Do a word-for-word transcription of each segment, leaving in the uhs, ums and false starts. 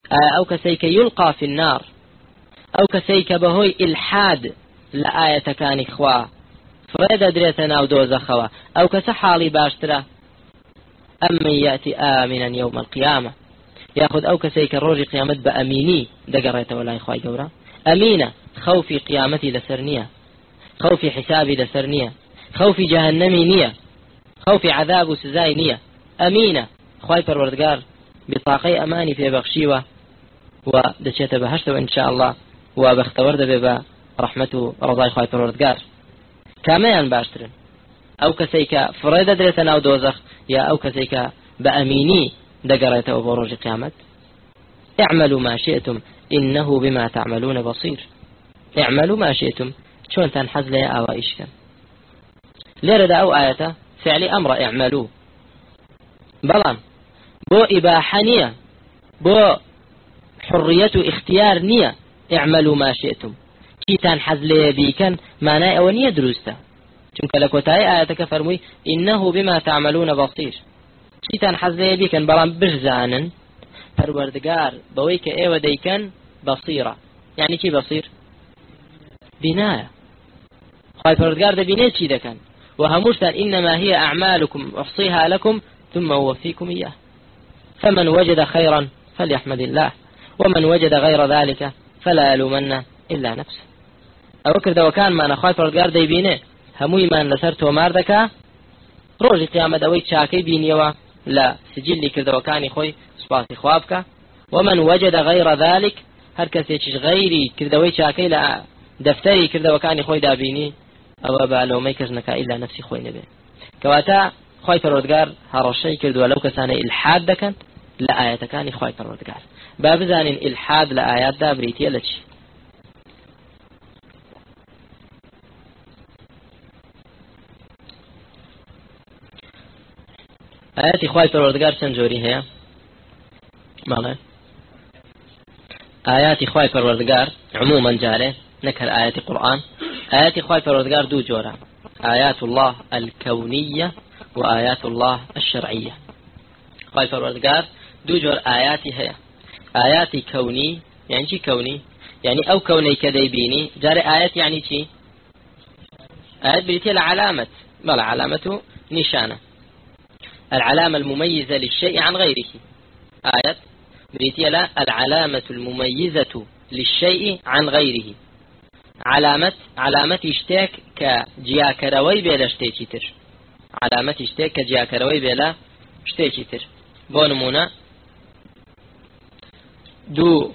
أو كسيك يلقى في النار أو كسيك بهوي إلحاد لآية كان إخوا فريد دريتنا ودوز خوا أو كسحالي باشترا أمن يأتي آمنا يوم القيامة يأخذ أو كسيك الروج قيامت بأميني دقريت ولا إخواي قورا أمينة خوفي قيامتي لسرنية خوفي حسابي لسرنية خوفي جهنمي نية خوفي عذاب سزاي نية أمينة خواي پروردگار بطاقي أماني في بخشيوة ودشيت بهشت إن شاء الله وبختور دبي برحمته رضاي خواي پروردگار كاميان باشترن أو كسيك فريد دريتنا أو دوزخ يا أو كسيك بأميني دقريت وبروج قيامت اعملوا ما شئتم إنه بما تعملون بصير اعملوا ما شئتم شون تنحز لي أوائش كان ليرد أو آية فعل أمر اعملوا بلان بو إباحة نية بو حرية اختيار نية اعملوا ما شئتم كي تنحز لي بيكن معناه أولية دروسته چونك لكوتاي آياتك فرمي إنه بما تعملون بصير كي تنحز لي بيكن بلان بجزانا پروردگار بويك ايوه ديكن بصيرة يعني كي بصير بناية خواهي پروردگار ده بناية چي دكن وهموشتان إنما هي أعمالكم أحصيها لكم ثم أوفيكم إياه فمن وجد خيرا فليحمد الله ومن وجد غير ذلك فلا يلومن إلا نفسه أوكر دو كان ما نخواهي پروردگار ده بناية هموي من لسرت ومار دكا روج قيامة دوي شاكي بينيوا لا سجل كردو كاني خوي سباسي خوابك ومن وجد غير ذلك هر کسی چیز غیری کردوی چاکی لا دفتری کردو کانی خوی دابینی او بالو میکز نکا الا نفسی خوی نبی کواتا خوی پروردگار هر شی کردو لو کسانه الحاد دکن لا آیات کانی خوی پروردگار باب زانین الحاد لا آیات دا بریتی لچ آیات خوی پروردگار سنجوری هيا ماله آيات خواهي پروردگار عموما جاره نكر آيات القرآن آيات خواهي پروردگار دو جورا آيات الله الكونية وآيات الله الشرعية خواهي پروردگار دو جور آياتي هي آياتي كوني يعني شي كوني يعني أو كوني كديبيني جاري آيات يعني شي آيات بريتي العلامة ما العلامة نشانة العلامة المميزة للشيء عن غيره آيات بريتي لا العلامة المميزة للشيء عن غيره علامة علامة اشتاك كجياكروي بلا اشتاكي تر علامة اشتاك كجياكروي بلا اشتاكي تر بونمونا دو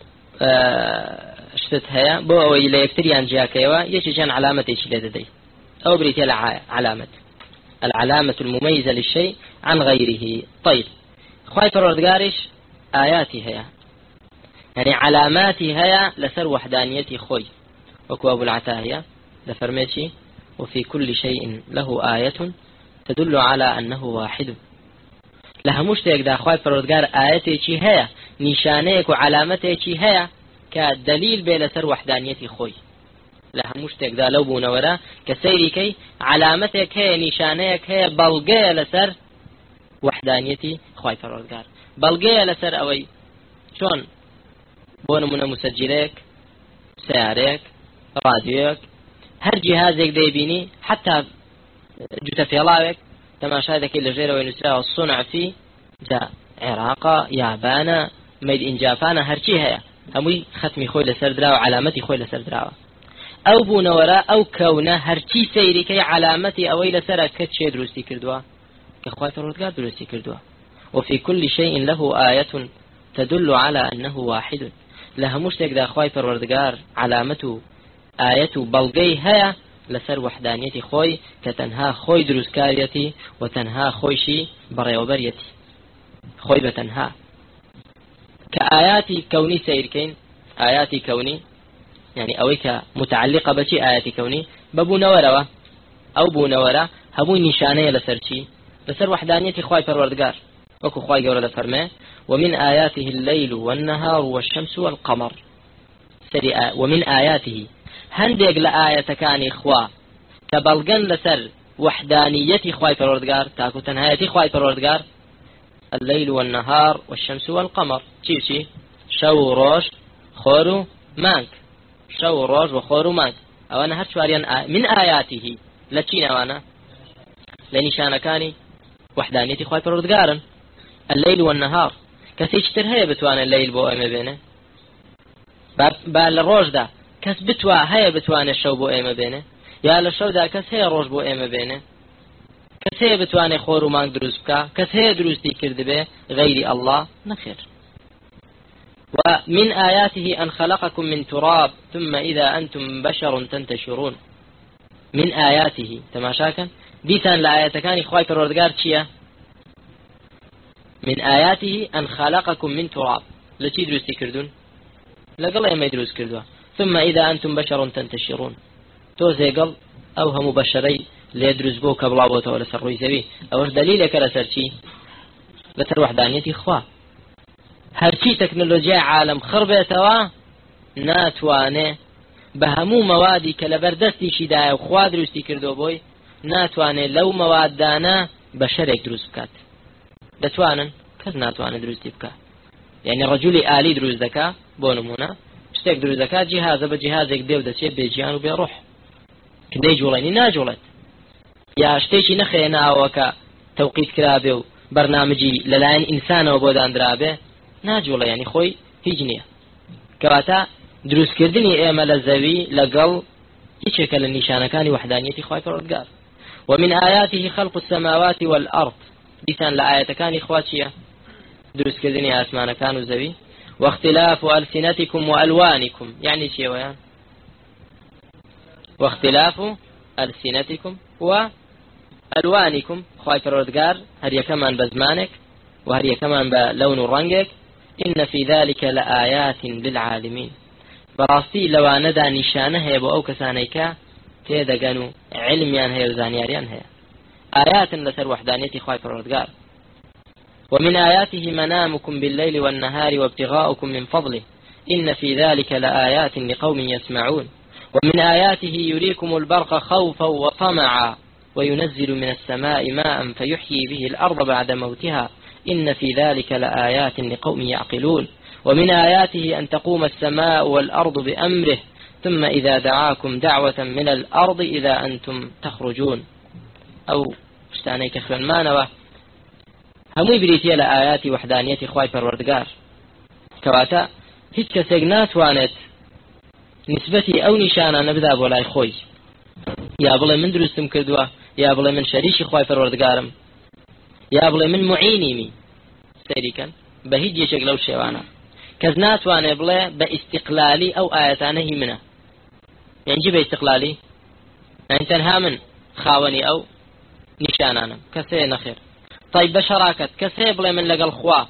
اشتت هيا بو او الى يكتريان جياكيوا يشي كان علامة ايش لدي او بريتي علامة العلامة المميزة للشيء عن غيره طيب خواهي پروردگارش آياتي هيا يعني علاماتي هيا لسر وحدانيتي خوي وكو أبو العتاهية لفرميتي وفي كل شيء له آية تدل على أنه واحد لها مشتاق دا خواهي پروردگار آياتي هيا نشانيك وعلامتي هيا كدليل بي لسر وحدانيتي خوي لها مشتاق دا لو بونورا كسيري كي علامتك هيا نشانيك هيا بلغي لسر وحدانيتي خواهي پروردگار بلغي لسر اوي شون بونمونا مسجلك سيارك راديوك هر جهازك ديبيني حتى جوتا فيلاوك تماشاهدك اللي غيره وينسراه الصنع فيه جاء عراق يابانا ميد ان جابانا هرشي هيا هموي ختمي خوي لسر دراو علامتي خوي لسر دراو او بونورا او كونا هرشي سيري كي علامتي اوي لسر كتشي دروسي كردوا كخواي فرودگار دروسي كردوا وفي كل شيء له آية تدل على أنه واحد لها مشتاق دا خواهي پروردگار علامته آية بلغي هيا لسر وحدانيتي خوي كتنها خوي دروسكاريتي وتنها خويشي بريوبريتي خوي بتنها كآياتي كوني سيركين آياتي كوني يعني أويك متعلقة بشي آياتي كوني ببو نوروا أو بو نورا همو نشانية لسرشي لسر وحدانيتي خواهي پروردگار وكو خواهي قولة فرمه ومن آياته الليل والنهار والشمس والقمر ومن آياته هندق لآية كان إخوة كبلغن لسر وحدانيتي خواهي پروردگار تاكو تنهايتي خواهي پروردگار الليل والنهار والشمس والقمر شي شي شەو ڕۆژ خۆر و مانگ شەو ڕۆژ و خۆر و مانگ ئەوانە هەر چواریان من ئایاتیهی لە چین ئەوانە لە نیشانەکانی وحدانیەتی خوای پەروەردگارن الليل والنهار کەسێکی تر هەیە بتوانێت لەیل بۆ ئێمە بێنێ با لە ڕۆژدا کەس بتوا هەیە بتوانێت شەو بۆ ئێمە بێنێ یا لە شەودا کەس هەیە ڕۆژ بۆ ئێمە بێنێ کەس هەیە بتوانێت خۆر و مانگ دروست بکە کەس هەیە دروستی کردبێ غەیری ئەڵڵا نەخێر ومن آياته أن خلقكم من تراب ثم إذا أنتم بشر تنتشرون من آياته تماشاكا ديسان لآيات كان إخوائي پروردگار چيا من آياته أن خلقكم من تراب لچي دروستي كردون لقل ايما يدروس كردوا ثم إذا أنتم بشر تنتشرون توزي قل أو هم بشري ليدروس بو كبلا بوتا ولا سروي زبي أوش دليلك لسر چي لسر وحدانيتي إخوة هرچی تەکنۆلۆژیای عالم خڕبێتەوە ناتوانێ بە هەموو مەوادی کە لە بەردەستیشیدایە و خوا دروستی کردو بۆی ناتوانێت لەو مەوادانە بە شەرێک دروست بکات دەتوانن کەس ناتوانێت دروستی بکات یعنی ڕەجولی ئالی دروست دەکا بۆ نمونە شتێک دروست دەکات جیهازە بە جیهازێک دێ و دەچێت بێجیان و بێڕوح کدەی جوڵێنی ناجوڵێت یا شتێکی نەخێناوە کە تەوقیت کرابێ و بەرنامجی لەلایەن ئینسانەوە بۆ دانرابێ ناجوڵە ینی خۆی هیچ نییە کەواتە دروستکردنی ئێمە لە زەوی لەگەڵ هیچێکە لە نیشانەکانی وحدانیەتی خوای پەروەردگار ومن آياته خلق السماوات والأرض دیسان لە ئاەتەکانی خوا چییە دروستکردنی ئاسمانەکان و زەوی واختلاف ألسنتكم وألوانكم يعني چیەوەیان واختلاف ألسنتكم وألوانكم خوای پەروەردگار هەر یەکەمان بە زمانێک و هەر یەکەمان بە لەون و ڕەنگێک إن في ذلك لآيات للعالمين براستي لواندا نشانه هي بو أو كسانيكا تيدقنو علميان هي وزانياريان هي آيات لسر وحدانيتي خواهي پروردگار ومن آياته منامكم بالليل والنهار وابتغاؤكم من فضله إن في ذلك لآيات لقوم يسمعون ومن آياته يريكم البرق خوفا وطمعا وينزل من السماء ماء فيحيي به الأرض بعد موتها إن في ذلك لآيات لقوم يعقلون ومن آياته أن تقوم السماء والأرض بأمره ثم إذا دعاكم دعوة من الأرض إذا أنتم تخرجون أو اشتانيك خلال مانوة هموي بريتيا لآيات وحدانية خواي پروردگار كواتا هيت كسيق ناتوانت نسبتي أو نشانا نبذاب ولاي خوي يا بڵێ من دروستم کردووە یا بڵێ من شەریکی خوای پەروەردگارم یا بڵێ من معینیمی سەیریکەن بە هیچ یەکێک لەو شێوانە کەس ناتوانێ بڵێ بە ئیستیقلالی ئەو ئاەتانە هی منە یعنی بە ئیستیقلالی یعنی تەنها من خاوەنی ئەو نیشانانم کەسێ نەخێر طيب بە شەراکەت کەسێ بڵێ من لەگەڵ خوا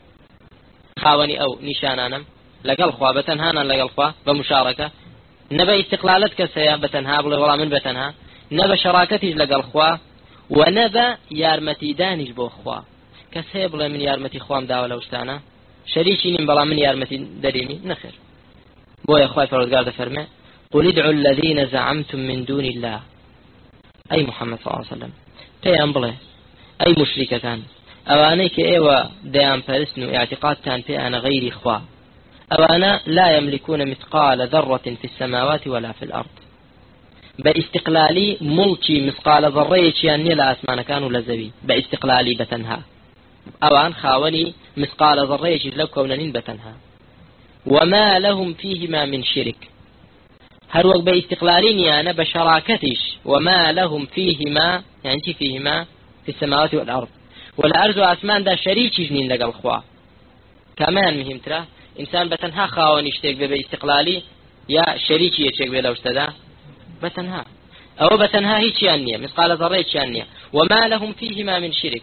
خاوەنی ئەو نیشانانم لەگەڵ خوا بە تەنهانان لەگەڵ خوا بە مشارەکە نەبە ئیستیقلالت کەسەیە بە تەنها بڵێ وەڵام من بە تەنها نەبە شەراکەتیش لەگەڵ خوا و نەبە یارمەتیدانیش بۆ خوا کەس هەیە بڵێ من یارمەتی خوام داوە لەو شتانە شەریکی نیم بەڵام من یارمەتی دەرێمی نەخێر بۆیە خوای پەروەردگار دەفەرمێ قل ادعوا الذين زعمتم من دون الله أي محمد صلى الله عليه وسلم پێیان بڵێ ئەی مشریکەکان ئەوانەی کە ئێوە دەیان پەرستن و اعتقادتان پێیانە غەیری خوا أوانا لا يملكون مثقال ذرة في السماوات ولا في الأرض باستقلالي ملكي مثقال ذرة يعني لا أسمان كانوا لزوي باستقلالي بتنها أوان خاوني مثقال ذرة لو كوننين بتنها وما لهم فيهما من شرك هروق باستقلالين أنا بشراكتش وما لهم فيهما يعني فيهما في السماوات والأرض والأرض وأسمان دا شريك جنين لقى الخوا كمان مهم ترى إنسان بتنها خاوني شتيك باستقلالي يا شريكي يشتيك بلو اشتدا بتنها أو بتنها هيك يعني مثقال ذرة يعني وما لهم فيهما من شرك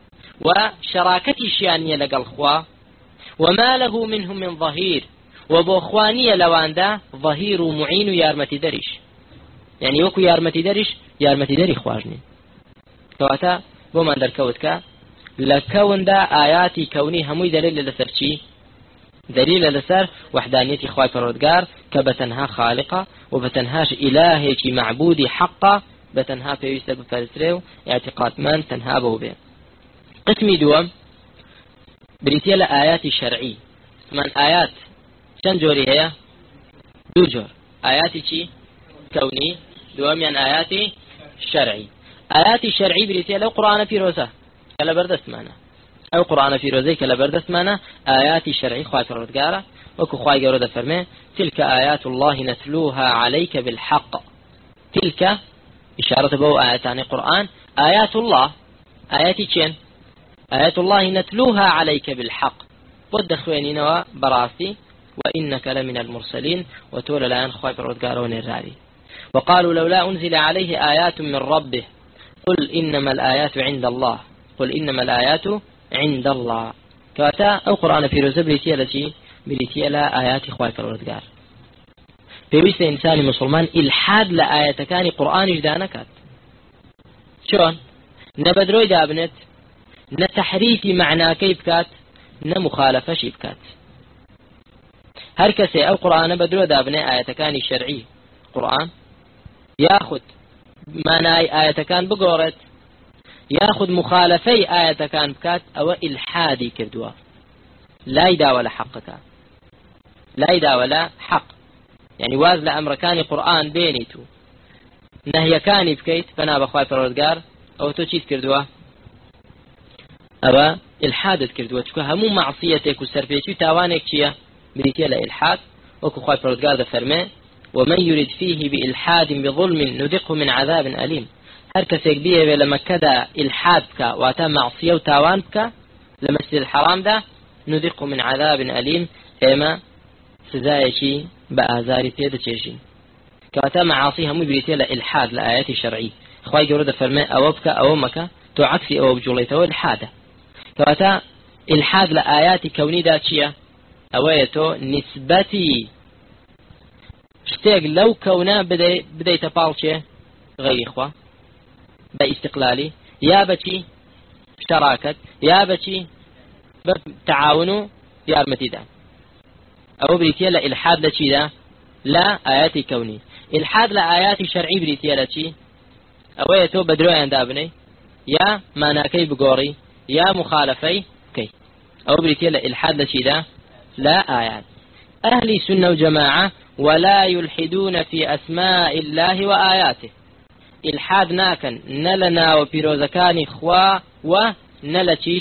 وشراكتي شيانية لقى الخوا وما له منهم من ظهير وبأخوانية لواندا ظهير ومعين يارمتي دريش يعني وكو يارمتي دريش يارمتي دري خواجني كواتا بوما در كوتكا لكون دا آياتي كوني هموي دليل لسرشي دليل لسر وحدانية خواي پروردگار كبتنها خالقة وبتنهاش إلهي كي معبودي حقا بتنها بيوستا بفرسريو اعتقاد من تنها به به قسمي دوام بريتيا لآيات شرعي من آيات چەند جۆری هەیە؟ دوو جۆر. ئاياتی چی؟ کەونی، دووەمیان ئاياتی شەرعی. ئاياتی شەرعی بریتە لەو قورئانە پیرۆزە کە لە بەردەستمانە. ئەو قورئانە پیرۆزەی کە لە بەردەستمانە ئاياتی شەرعی خوای پەروەردگارە، وەکو خوای گەورە دەفەرمێ تلك آيات الله نتلوها عليك بالحق. تلك إشارة بو آياتان قرآن آيات الله، آياتي چين؟ آيات الله نتلوها عليك بالحق بود خوينينوا براسي وإنك لمن المرسلين وتولى الآن خواي برودقارون الراري. وقالوا لولا أنزل عليه آيات من ربه قل إنما الآيات عند الله قل إنما الآيات عند الله. كاتا أو قرآن في رزب بريتيا لتي بريتيا لا آيات خواي برودقار. پێویستە ئینسانی مسلمان ئیلحاد لە ئاەتەکانی قورئانیش دانەکات. چۆن؟ نە بەدرۆی دابنێت، نە تەحریفی معناکەی بکات، نە مخالەفەشی بکات. هەر کەسێ ئەو قورئانە بەدرۆ دابنێ ئاەتەکانی شەرعی قورئان، یاخود مانای ئاەتەکان بگۆڕێت، یاخود مخالەفەی ئاەتەکان بکات، ئەوە ئیلحادی کردووە، لای داوە لە حەقەکە، لای داوە لە حەق. يعني واز لأمركاني قرآن بينيتو نهيكاني بكيت فنا بخواي پروردگار او تو چیت کردوه أبا إلحادت كردوا تكو همو معصيتك وسرفيتي تاوانك چيا بريتيا لإلحاد وكو خواي پروردگار ده فرمي ومن يريد فيه بإلحاد بظلم نذقه من عذاب أليم. هر كسيك بيه لما كدا إلحاد بكا واتا معصية وتاوان بكا لمسجد الحرام ده نذقه من عذاب أليم إما سزايشي بآزاري تيدا تشيشين. كواتا معاصي همو بريتيا لإلحاد لآيات الشرعي خواي جورد فرمي أوبك أومك تو عكسي أو بجوليته الحادة. كواتا إلحاد لآيات كوني داتشيا أويتو نسبتي شتيق لو كونا بدي بدي تبالشي غير إخوة باستقلالي يا بتي اشتراكت يا بتي تعاونوا يا متيدا أو بريتيا لإلحاد لشي دا لا آيات كوني. إلحاد لآيات شرعي بريتيا لشي أويتو بدرويان دابني يا ماناكي بقوري يا مخالفي كي أو بريتيا لإلحاد لشي دا لا آيات. أهل سنة وجماعة ولا يلحدون في أسماء الله وآياته. إلحاد ناكن نلنا وبيروزكاني خوا ونلتيش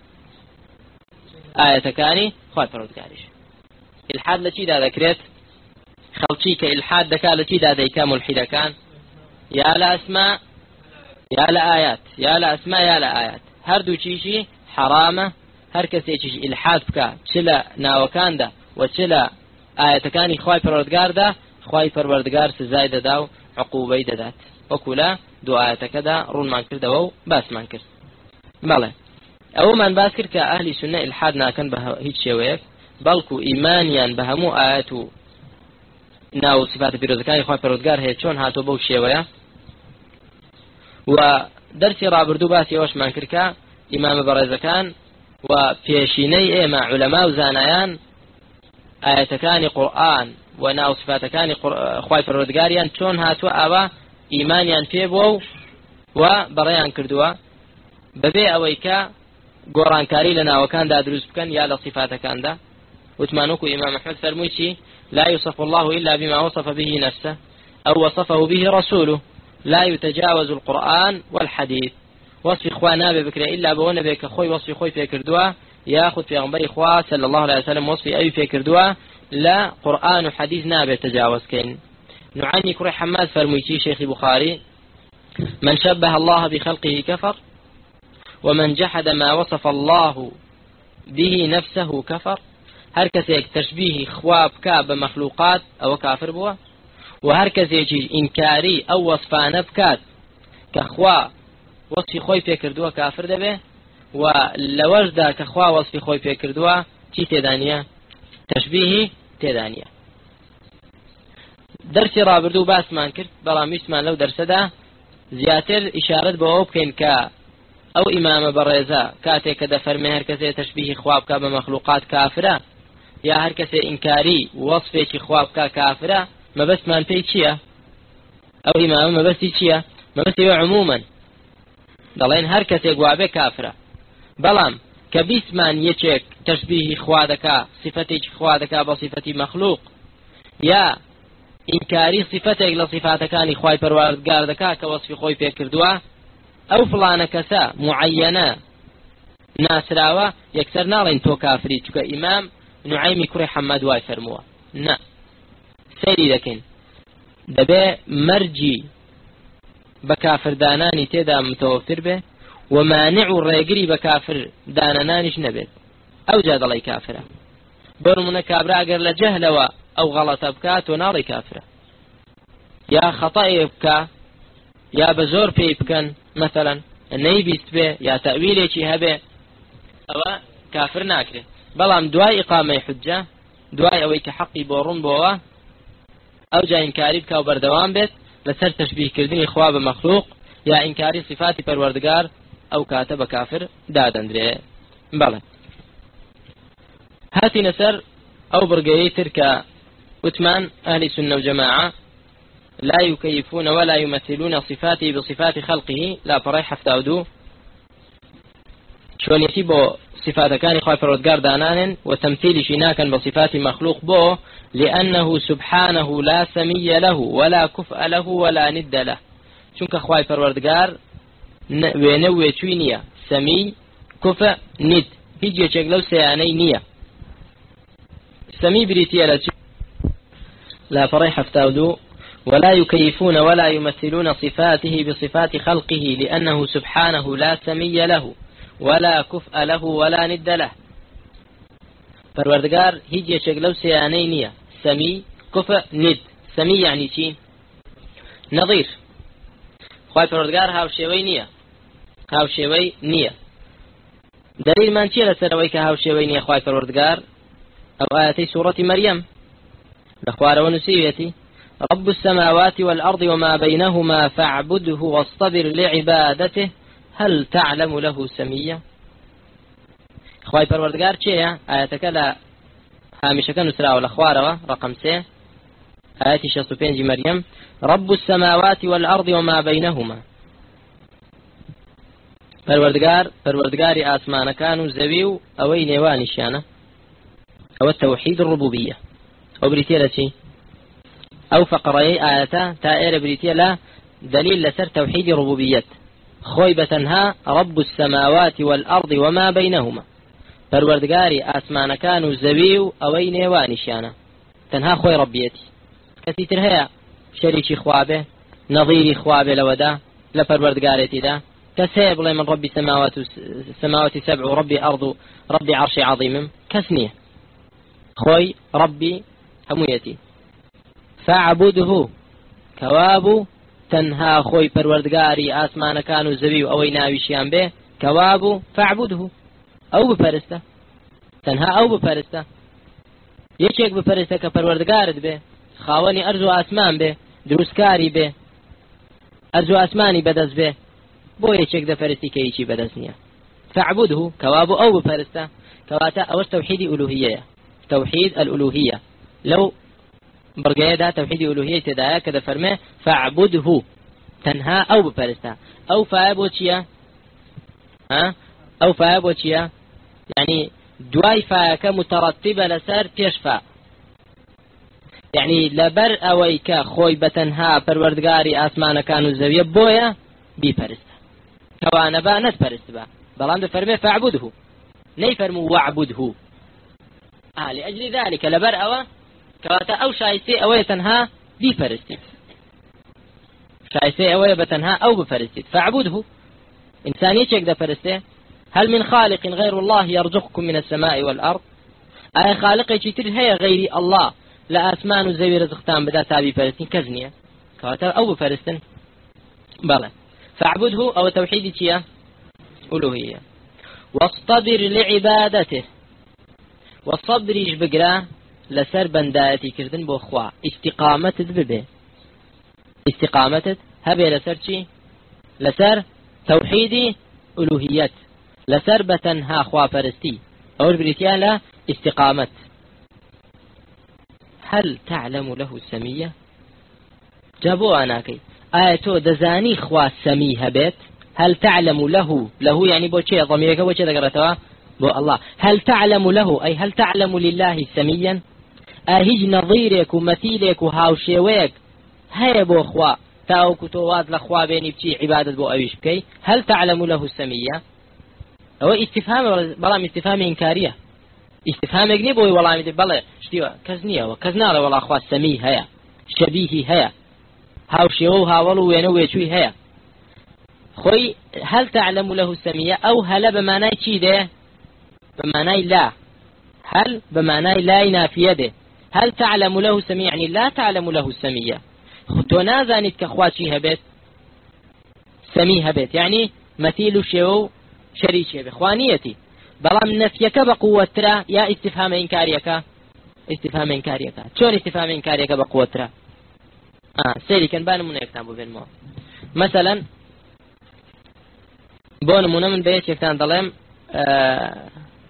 آياتكاني خوا بيروزكانيش. إلحاد لشي دا ذكرت خلشي كإلحاد دكا لشي دا ديكا ملحد كان يا لأسماء يا لآيات يا لأسماء يا لآيات هردو چيشي حرامة. هر كسي چيشي إلحاد بكا چلا ناوكان دا وچلا آياتكاني خواي پروردگار دا خواي پروردگار سزاي داو عقوبي دادات وكلا دو آياتك دا رون من کرد و باس من کرد. بله او من باس کرد که اهل سنة إلحاد ناكن بها هيت شويك بلكو إيمانيان بهمو آياتو ناو صفات بيروزكاني خواهي پروردگار هي چون هاتو بو شيوية. و درسي رابردو باسي اوش من كركا إمام برزكان و بيشيني ايما علماء وزانيان آياتكاني قرآن و ناو صفاتكاني خواهي پروردگاريان چون هاتو آوا إيمانيان فيبو و بريان كردوا ببي اويكا گۆڕانکاری لە ناوەکان دا دروست بکەن یا لە صفاتەکان دا. وتمانوكو إمام أحمد فرموشي لا يوصف الله إلا بما وصف به نفسه أو وصفه به رسوله لا يتجاوز القرآن والحديث. وصف إخوانا ببكرة إلا بوانا بك خوي وصف خوي في كردوا ياخذ في غنبري إخوة صلى الله عليه وسلم وصف أي في كردوا لا قرآن وحديث نابي تجاوز كين. نعني كري حماد فرموشي شيخ بخاري من شبه الله بخلقه كفر ومن جحد ما وصف الله به نفسه كفر. هر کسی تشبیه خواب کا بمخلوقات او کافر بوا و هر کسی انکاری او وصفانه بکات كخوا وصفی خوی پی کردوا کافر دبه و لوجدا كخوا وصفی خوی پی کردوا چی تدانیه تشبیه تدانیه. درسی رابردو باس من کرد بەڵام ویسمان لەو دەرسەدا زیاتر ئیشارەت بە ئەو بکەین کە ئەو ئیمامە بەڕێزە کاتێک کە دەفەرمێ هەر کەسێ تەشبیهی خوا بکا بە مەخلوقات کافرە یا هەر کەسێ ئینکاری وەصفێکی خوا بکا کافرە مەبەستمان پێی چییە؟ ئەو ئیمامە مەبەستی چییە؟ مەبەستی عمومەن دەڵێن هەر کەسێک وابێ کافرە. بەڵام کە بیسمان یەکێک تشبيه خوا دەکا صفتێکی خوا دەکا بە صفەتی مەخلوق یا ئینکاری صفتێک لە صفاتەکانی خوای پەروەردگار دەکا کە وەصفی خۆی پێ کردووە ئەو فڵانە کەسە معەنە ناسراوە یەکسەر ناڵێن تۆ کافری چونکە ئیمام نوعایمی کوڕی حەمەد وای فەرمووە نا سەیری دەکەین دەبێ مەرجی بە کافردانانی تێدا متەوەفر بێ و مانع و ڕێگری بە کافر دانەنانیش نەبێت ئەو جا دەڵی کافرە بۆ نمونە کابرا ئەگەر لە جەهلەوە ئەو غەڵەتە بکات تۆ ناڵی کافرە یا خەتەئێ بکە یا بە زۆر پێی بکەن مەسەڵەن نەیبیست بێ یا تەویلێکی هەبێ ئەوە کافر ناکرێت بەڵام دوای ئیقامەی حوجە دوای ئەوەی کە حەقی بۆ ڕوون بۆوە ئەو جا ئینکاری بکە و بەردەوام بێت لەسەر تەشبیهکردنی خوا بە مەخلوق یا ئینکاری صفاتی پەروەردگار ئەو کاتە بە کافر دادەندرێ. بەڵێ هاتینە سەر ئەو بڕگەیەی تر کە وتمان ئەهلی سنە و جەماعە لا يكيفون ولا يمثلون صفاته بصفات خلقه لا پەڕەی حەفتا و دوو چۆنیەتی بۆ صفاتەکانی خوای پەروەردگار دانانن و تەمثیلیشی ناکەن بە صفاتی مەخلوق بۆ لأنه سبحانه لا سمي له ولا كفء له ولا ند له چونکە خوای پەروەردگار وێنە وێچووی نییە سەمی کوفە ند هیچ یەکێک لەو سەیانەی نییە. سەمی بریتیە لە لا پەڕەی حەفتا و دوو ولا يكيفون ولا يمثلون صفاته بصفات خلقه لأنه سبحانه لا سمي له ولا كفء له ولا ند له. پەروەردگار هیچ یەکێک لەو سەیانەی نییە سەمی کوفە ند. سەمی یعنی چی؟ نەظیر. خوای پەروەردگار هاوشێوەی نییە هاوشێوەی نییە. دلیلمان چیە لەسەرەوەی کە هاوشێوەی نییە خوای پەروەردگار؟ ئەو ئاەتەی سوورەتی مەریەم لە خوارەوە نووسیوێتی رب السماوات والأرض وما بينهما فاعبده واصطبر لعبادته هل تعلم له سميا. خوای پەروەردگار چییە؟ ئاەتەکە لە هامیشەکە نووسراوە لە خوارەوە ڕقم سێ آياتي شصت بينج مريم رب السماوات والأرض وما بينهما پروردگار پروردگاری آسمانەکان و زەوی و ئەوەی نێوانیشیانە ئەوە التوحيد الربوبية ئەو بریتیە لە چی؟ ئەو فقڕەیەی ئاەتە تا ئێرە بریتیە لە دلیل لەسەر توحيد ربوبية خۆی بەتەنها رب السماوات والأرض وما بينهما پروردگاری آسمانەکان و زەوی و ئەوەی نێوانیشیانە تەنها خۆی ڕەبیەتی کەسی تر هەیە شەریکی خوا بێ نەظیری خوا بێ لەوەدا لە پەروەردگارێتیدا کەس هەیە بڵێ من ڕەبی سەماوات و سەماواتی سەبع و ڕەبی ئەرض و ڕەبی عەرشی عەظیمم کەس نییە خۆی ڕەبی هەموویەتی فاعبده کەوابوو تەنها خۆی پەروەردگاری ئاسمانەکان و زەوی و ئەوەی ناویشیان بێ کەوابوو فاعبده ئەو بپەرستە تەنها ئەو بپەرستە یەکێک بپەرستە کە پەروەردگارت بێ خاوەنی ئەرز و ئاسمان بێ دروستکاری بێ ئەرز و ئاسمانی بەدەست بێ بۆ یەکێک دەپەرستی کە هیچی بەدەست نییە فاعبده کەوابوو ئەو بپەرستە کەواتە ئەوەش تەوحیدی ئولوهیەیە توحيد الألوهية لو برقيدا توحيد الألوهية تدايا كذا فرمه فاعبده تنها أو بفرستا أو فاعبوتيا ها أو فاعبوتيا يعني دواي فاك مترتبة لسر تشفى يعني لبر أويك خوي بتنها پروردگاري آسمان كانوا زوية بويا بفرستا كوانا با نتفرست با بلان ده فرمه فاعبده ني فرمو واعبده آه لأجل ذلك لبر أوا كواتا أو شايسي أوي تنها بفرستت شايسي أوي بتنها أو بفرستت فاعبده إنسان يشك ده فرسته هل من خالق غير الله يرزقكم من السماء والأرض أي خالق يشتر هي غير الله لا أسمان زي رزقتان بدا تابي فرستين كزنية كواتا أو بفرستن بلى فاعبده أو توحيد تيا ألوهية واصطبر لعبادته والصبر يجبقرا لسر بندايتي كردن بو خوا استقامتت ببه استقامتت هبه لسر چي لسر توحيدي ألوهيات لسر بتنها خوا فرستي أول بريتيان لا استقامت هل تعلم له السمية جابو أناكي آياتو دزاني خوا سمي هبت هل تعلم له له يعني بو چي ضميرك بو چي دقرتوا بو الله هل تعلم له أي هل تعلم لله سميا أهج نظيرك ومثيلك وهاوشيويك هيا بو أخوة تاوكو تواد لأخوة بيني بتي عبادة بو أويش بكي هل تعلم له سميا هو استفهام بلام استفهام إنكارية استفهام يقني بوي والله مدي بلا شتيوا كزنيا وكزنا والله أخوة سمي هيا شبيه هيا هاوشيو هاولو وينو ويشوي هيا خوي هل تعلم له سميا أو هل بمعنى شي ده بمعنى لا هل بمعنى لا نافية ده هل تعلم له سميا يعني لا تعلم له سميا تنازانت كخواتي هبت سمي هبت يعني مثيل شيو شريك بخوانيتي بلام نفيك بقوة ترى يا استفهام إنكاريك استفهام إنكاريك شون استفهام إنكاريك بقوة ترى آه سيري كان بان من يكتبوا في الماء مثلا بون من من بيت يكتان ظلم آه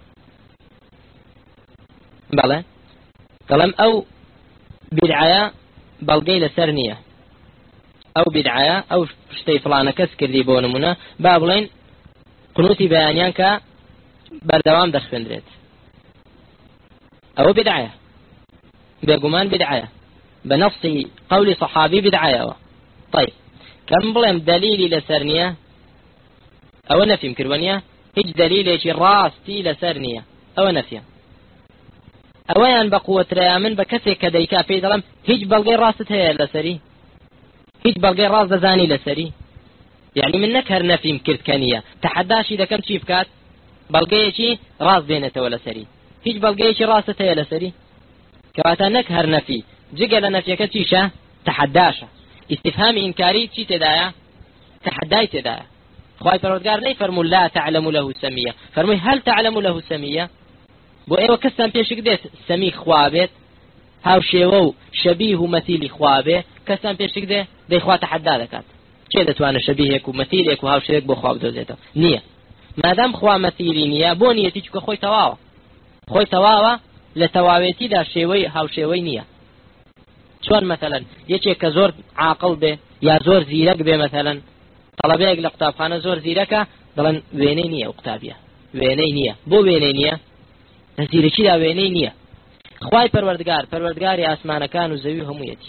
بلى ظلم أو بدعاية بلقي لسرنية أو بدعاية أو شتي فلانة كسكر دي بون منا بابلين قنوتي بيانيانك بردوام دخفن دريت أو بدعاية بيقومان بدعاية بنفس قول صحابي بدعاية طيب كم بلهم دليلي لسرنية أو نفي مكرونية هج دليل شي راستي لسرنية أو نفي أويان بقوة ريامن بكسي كديكا في ظلم هج بلغي راستها لسري هج بلغي راس دزاني لسري يعني من نكهر نفي مكركانية تحداش إذا كم شيف كات بلغي شي راس بينته ولا سري هج بلغي شي راستها لسري كواتا نكهر نفي جقل نفي كتشيشة تحداشة استفهام إنكاري شي تدايا تحداي تدايا خواهي فرودقار ني فرمو لا تعلم له سمية فرمو هل تعلم له سمية بو ايوه كسان بيشك ديت سمي خوابت هاو شيوو شبيه مثيل خوابه كسان بيشك دي دي خواه تحدى ذكات چه دتوانا شبيهك ومثيلك وهاو شيك بو خواب دوزيتو نية مادام خواه مثيلي نية بو نيتي چكو خوي تواوا خوي تواوا لتواويتي دا شيوي هاو شيوي نية شون مثلا يچه كزور عاقل به يا زور زيرك به مثلا طلبيك لقطابخانه زور زیرەکە دەڵێن وێنەی نییە ئەو قوتابیە وێنەی نییە بۆ وێنەی نییە لە زیرەکیدا وێنەی نییە خوای پەروەردگار پەروەردگاری ئاسمانەکان و زەوی هەموویەتی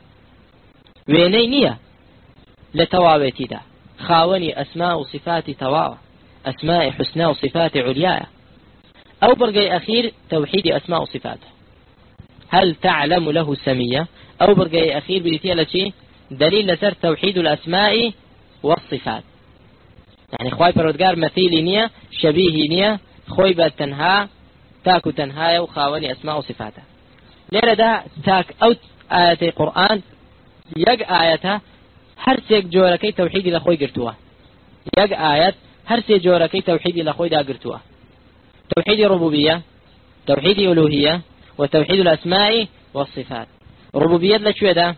وێنەی نییە لە تەواوێتیدا خاوەنی ئەسما و صفاتی تەواوە ئەسماء حسنا و صفاتی عولیایە ئەو بڕگەی ئەخیر تەوحیدی ئەسما و صفاته هل تعلم له سمية أو بڕگەی ئەخیر بریتە لە چی دلیل لەسەر توحيد الأسماء والصفات يعني خواي پەروەردگار مثيلي نية شبيه نية خوي بالتنها تاكو تنهاية وخاوني أسماء وصفاته ليرة دا تاك أو آيات القرآن يق آياتها هر سيك جوركي توحيدي لخوي قرتوها يق آيات هر سيك جوركي توحيدي لخوي دا قرتوها توحيد ربوبية توحيد ألوهية وتوحيد الأسماء والصفات ربوبية لشو دا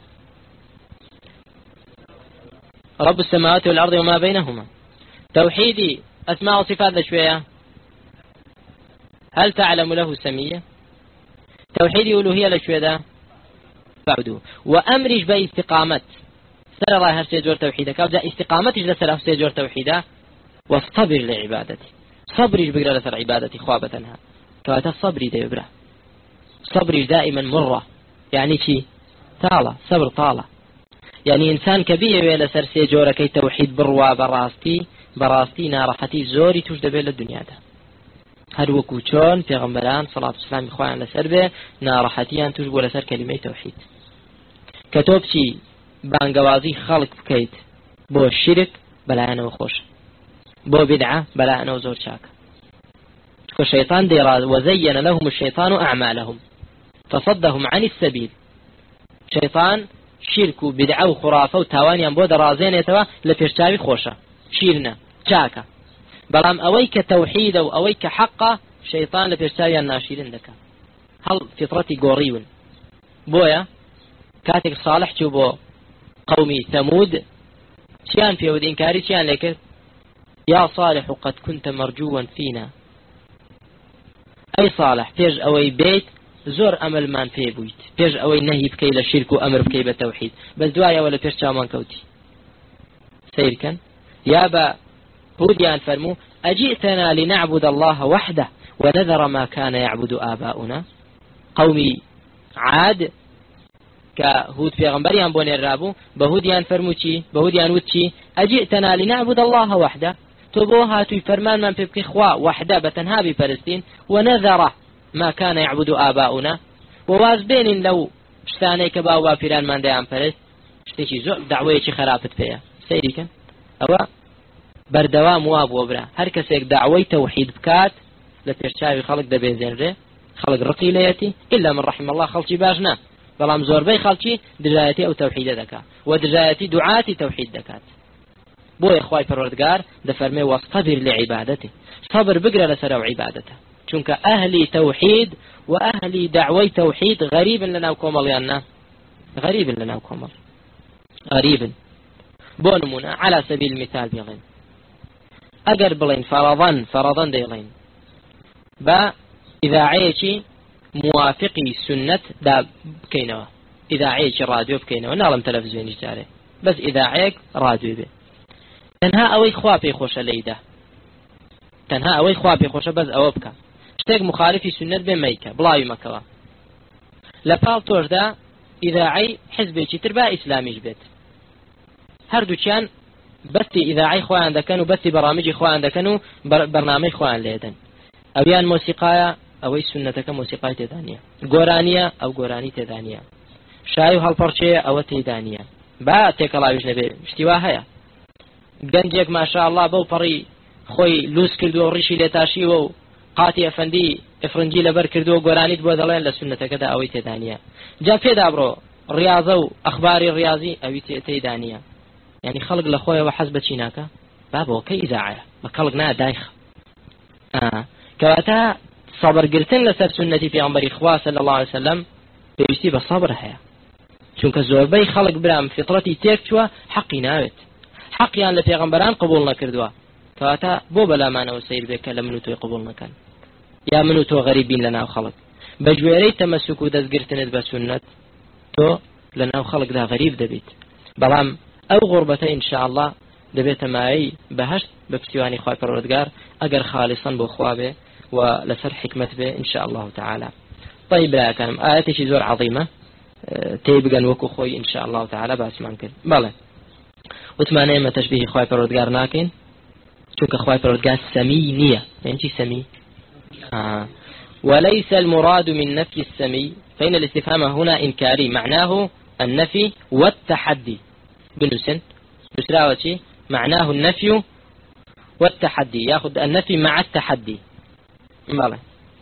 رب السماوات والأرض وما بينهما توحيد أسماء وصفات لشوية هل تعلم له سمية توحيد ألوهية لشوية فعدو وأمرج باستقامة سر الله هر سيجور توحيدك أو جاء استقامتش لسر هر سيجور توحيده واصطبر لعبادتي صبرج بقرأ لسر عبادتي خوابتنها كواتا صبري دي بقرأ صبرج دائما مرة يعني شي طالة صبر طالة يعني إنسان كبير ويلا سر سيجور كي توحيد بروا براستي براستي نارحتي زوري توجد بين الدنيا ده هر وكو چون پیغمبران صلاة والسلام إخوان لسر به نارحتيان توجبوا لسر كلمة توحيد كتوب شي بانقوازي خلق بكيت بو الشرك بلا أنا وخوش بو بدعة بلا أنا وزور شاك الشيطان ديراد وزين لهم الشيطان أعمالهم فصدهم عن السبيل شيطان شرك وبدعة وخرافة وتوانيان بود رازين يتوا لفرشاوي خوشة شيرنا شاكا بلام أويك توحيد أو أويك حقا شيطان لفرشاوي الناشرين لك هل فطرتي قوريون بويا كاتك صالح تبو قومي ثمود شيان في ود إنكاري شيان لك يا صالح قد كنت مرجوا فينا أي صالح تيج أوي بيت زور أمل مان في بويت تيج أوي نهي بكي للشرك وأمر بكي بالتوحيد بس دوايا ولا تيج شامان كوتي سير كان يا با هوديان فرمو أجئتنا لنعبد الله وحده ونذر ما كان يعبد آباؤنا قومي عاد كهود في غنبريان بوني الرابو بهوديان فرموشي بهوديان وتشي أجئتنا لنعبد الله وحده تبوها توي فرمان من بيبكي خوا وحده بتنها بفلسطين ونذر ما كان يعبد آباؤنا وواز بين لو شتاني كباوا فيران من ديان فرست شتيشي زو دعوية خرابت فيها سيريكا أو بردوام واب وبرا هر كسيك دعوي توحيد بكات لبيرشاوي خلق دبيزين ري خلق رقيليتي إلا من رحم الله خلقي باجنا بلام زوربي خلقي دجايتي أو توحيد دكا ودجايتي دعاتي توحيد دكات بو إخواي پروردگار دفرمي واصطبر لعبادته صبر بقرأ لسروا عبادته چونك أهلي توحيد وأهلي دعوي توحيد غريب لنا وكومل يانا غريب لنا وكومل غريب بونمونا على سبيل المثال بيغين أقر بلين فرضا فرضا ديغين با إذا عيشي موافقي سنة دا بكينوا إذا عيشي راديو بكينوا نعلم تلفزيون يجاري بس إذا عيك راديو بي تنها أوي خوابي خوش ليدا تنها أوي خوابي خوش بس أوبكا شتيك مخالفي سنة بميكا بلاي مكوا لفال توش دا إذا عي حزبي تربا إسلامي جبت هردو كان بس إذا عي خوان دكانوا بس برامج خوان دكانوا برنامج خوان ليدن أويان موسيقايا أوي سنتك موسيقاي تدانية غورانية أو غوراني تدانية شايو هالبرشة أو تدانية با تكلاويش نبي اشتواها هيا گەنجێک ماشاءالله بەو پەڕی خۆی لوس کردو ڕیشی لێتاشی و قاتی ئەفەندی ئفرنجی لەبەر کردو گۆرانیت بۆ دەڵێن لە سنەتەکەدا ئەوەی تێدانیە جا پێدا بڕۆ ڕیاضە و ئەخباری ڕیاضی ئەوی تێدانیە یعنی خەڵک لە خۆیەوە حەز بە چی ناکە بابەوە کەی ئیزاعەیە بە کەڵک نا دایخ کەواتە سەبرگرتن لەسەر سنەتی پێغەمبەری خوا صلی الله علیه وسلم پێویستی بە سەبر هەیە چونکە زۆربەی خەڵک برام فطرەتی تێک چووە حەقی ناوێت حقيان لپیغمبران قبول نکردوا کواتا بو بلا مانو سیر بك لمنو تو قبول نکن یا منو تو غریبین لنا خلق بجويري تمسك ودزگرتنت بسنت تو لنا خلق دا غريب دبيت بلام او غربته ان شاء الله دبيت معي بهشت بفتواني خوای پروردگار اگر خالصا بو خوابه ولسر حكمت به ان شاء الله تعالى. طيب لا كلام آياتي شي زور عظيمه تيبقى وكو خوي ان شاء الله تعالى باسمان كده بله وتمانه ما تشبيه خوای پروردگار ناکن چونك خوای پروردگار سمي نية يعني شي سمي آه. وليس المراد من نفي السمي فإن الاستفهام هنا إنكاري معناه النفي والتحدي بالنسن بسراوتي معناه النفي والتحدي ياخذ النفي مع التحدي ماله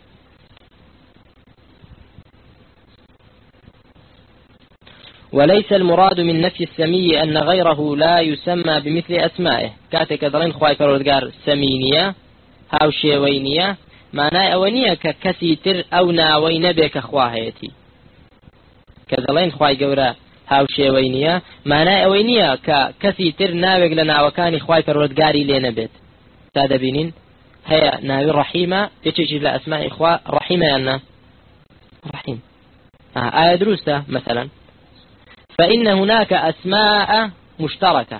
وليس المراد من نفي السمي أن غيره لا يسمى بمثل أسمائه كاتك درين خواي پروردگار سمينية هاو شيوينية معناه أونية ككسيتر أو ناوي نبيك خواهيتي كذلين خواي قورا هاو شيوينية معناه أونية ككسيتر ناوي لناوكاني خواي پروردگاري لنبيت تادا بينين هي ناوي رحيمة يتجي لأسماء إخوة رحيمة أنا رحيم آه آية دروسة مثلا فإن هناك أسماء مشتركة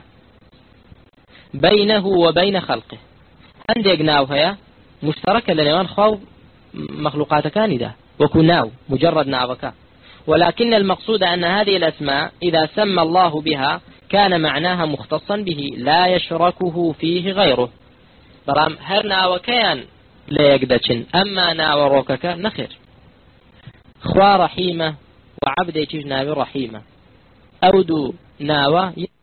بينه وبين خلقه عندك ناو هي مشتركة لنوان خو مخلوقات كاندة وكناو مجرد ناوكا ولكن المقصود أن هذه الأسماء إذا سمى الله بها كان معناها مختصا به لا يشركه فيه غيره برام هر ناوكيان لا يقدتشن أما ناو روكك نخير خوا رحيمة وعبد يتجناب رحيمة أودو ناوى